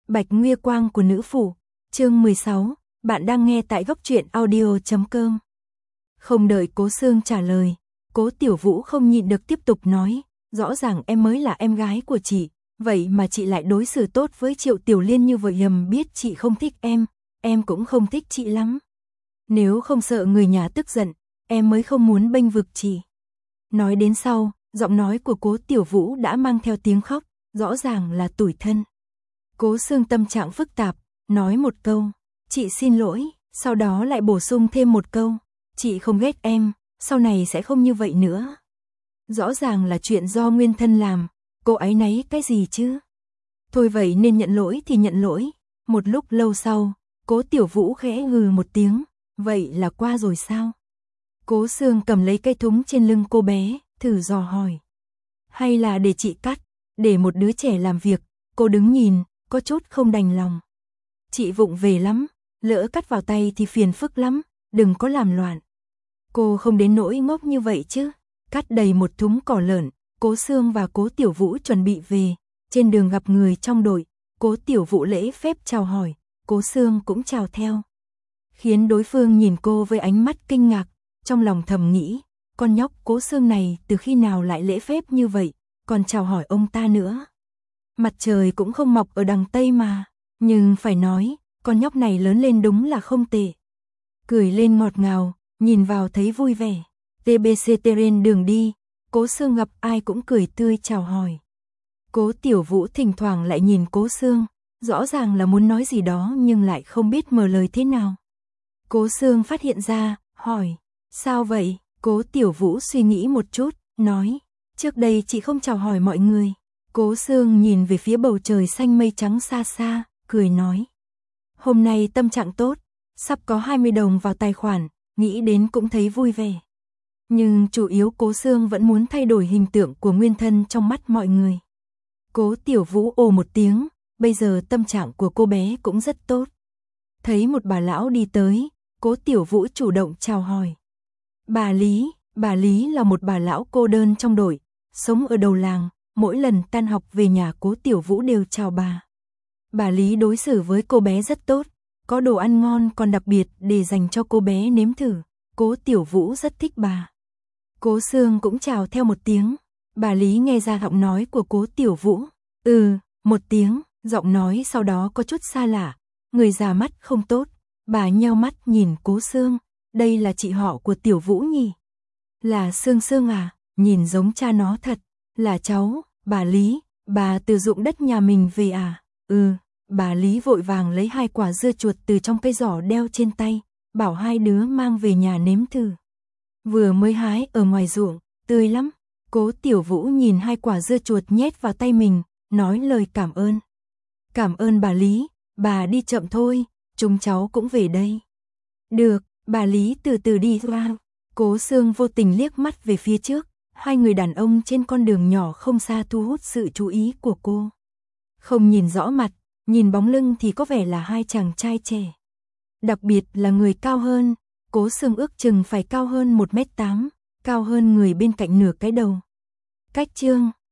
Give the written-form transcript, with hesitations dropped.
Bạch Nguy Quang của nữ phủ, chương 16, bạn đang nghe tại góc truyện audio.com. Không đợi Cố Sương trả lời, Cố Tiểu Vũ không nhịn được tiếp tục nói, rõ ràng em mới là em gái của chị, vậy mà chị lại đối xử tốt với Triệu Tiểu Liên như vậy, biết chị không thích em cũng không thích chị lắm. Nếu không sợ người nhà tức giận, em mới không muốn bênh vực chị. Nói đến sau, giọng nói của Cố Tiểu Vũ đã mang theo tiếng khóc, rõ ràng là tủi thân. Cố Sương tâm trạng phức tạp, nói một câu, chị xin lỗi, sau đó lại bổ sung thêm một câu, chị không ghét em, sau này sẽ không như vậy nữa. Rõ ràng là chuyện do nguyên thân làm, cô áy náy cái gì chứ? Thôi vậy nên nhận lỗi thì nhận lỗi. Một lúc lâu sau, Cố Tiểu Vũ khẽ hừ một tiếng, vậy là qua rồi sao? Cố Sương cầm lấy cây thúng trên lưng cô bé, thử dò hỏi. Hay là để chị cắt, để một đứa trẻ làm việc, cô đứng nhìn, có chút không đành lòng. Chị vụng về lắm, lỡ cắt vào tay thì phiền phức lắm, đừng có làm loạn. Cô không đến nỗi ngốc như vậy chứ. Cắt đầy một thúng cỏ lợn, Cố Sương và Cố Tiểu Vũ chuẩn bị về. Trên đường gặp người trong đội, Cố Tiểu Vũ lễ phép chào hỏi, Cố Sương cũng chào theo. Khiến đối phương nhìn cô với ánh mắt kinh ngạc, trong lòng thầm nghĩ, con nhóc Cố Sương này từ khi nào lại lễ phép như vậy, còn chào hỏi ông ta nữa. Mặt trời cũng không mọc ở đằng Tây mà, nhưng phải nói, con nhóc này lớn lên đúng là không tệ. Cười lên ngọt ngào, nhìn vào thấy vui vẻ. TBC trên đường đi, Cố Sương gặp ai cũng cười tươi chào hỏi. Cố Tiểu Vũ thỉnh thoảng lại nhìn Cố Sương, rõ ràng là muốn nói gì đó nhưng lại không biết mở lời thế nào. Cố Sương phát hiện ra, hỏi, sao vậy? Cố Tiểu Vũ suy nghĩ một chút, nói, trước đây chị không chào hỏi mọi người. Cố Sương nhìn về phía bầu trời xanh mây trắng xa xa, cười nói. Hôm nay tâm trạng tốt, sắp có 20 đồng vào tài khoản, nghĩ đến cũng thấy vui vẻ. Nhưng chủ yếu Cố Sương vẫn muốn thay đổi hình tượng của nguyên thân trong mắt mọi người. Cố Tiểu Vũ ồ một tiếng, bây giờ tâm trạng của cô bé cũng rất tốt. Thấy một bà lão đi tới, Cố Tiểu Vũ chủ động chào hỏi. Bà Lý là một bà lão cô đơn trong đội, sống ở đầu làng, mỗi lần tan học về nhà Cố Tiểu Vũ đều chào bà. Bà Lý đối xử với cô bé rất tốt, có đồ ăn ngon còn đặc biệt để dành cho cô bé nếm thử, Cố Tiểu Vũ rất thích bà. Cố Sương cũng chào theo một tiếng, bà Lý nghe ra giọng nói của Cố Tiểu Vũ, một tiếng, giọng nói sau đó có chút xa lạ, người già mắt không tốt, bà nheo mắt nhìn Cố Sương, đây là chị họ của Tiểu Vũ nhỉ? Là Sương Sương à, nhìn giống cha nó thật, là cháu, bà Lý, bà từ ruộng đất nhà mình về à? Bà Lý vội vàng lấy 2 quả dưa chuột từ trong cây giỏ đeo trên tay, bảo 2 đứa mang về nhà nếm thử. Vừa mới hái ở ngoài ruộng, tươi lắm. Cố Tiểu Vũ nhìn 2 quả dưa chuột nhét vào tay mình, nói lời cảm ơn. Cảm ơn bà Lý, bà đi chậm thôi, chúng cháu cũng về đây. Được, bà Lý từ từ đi ra. Cố Sương vô tình liếc mắt về phía trước, 2 người đàn ông trên con đường nhỏ không xa thu hút sự chú ý của cô. Không nhìn rõ mặt, nhìn bóng lưng thì có vẻ là 2 chàng trai trẻ. Đặc biệt là người cao hơn, Cố Sương ước chừng phải cao hơn 1m8, cao hơn người bên cạnh nửa cái đầu. Cách chương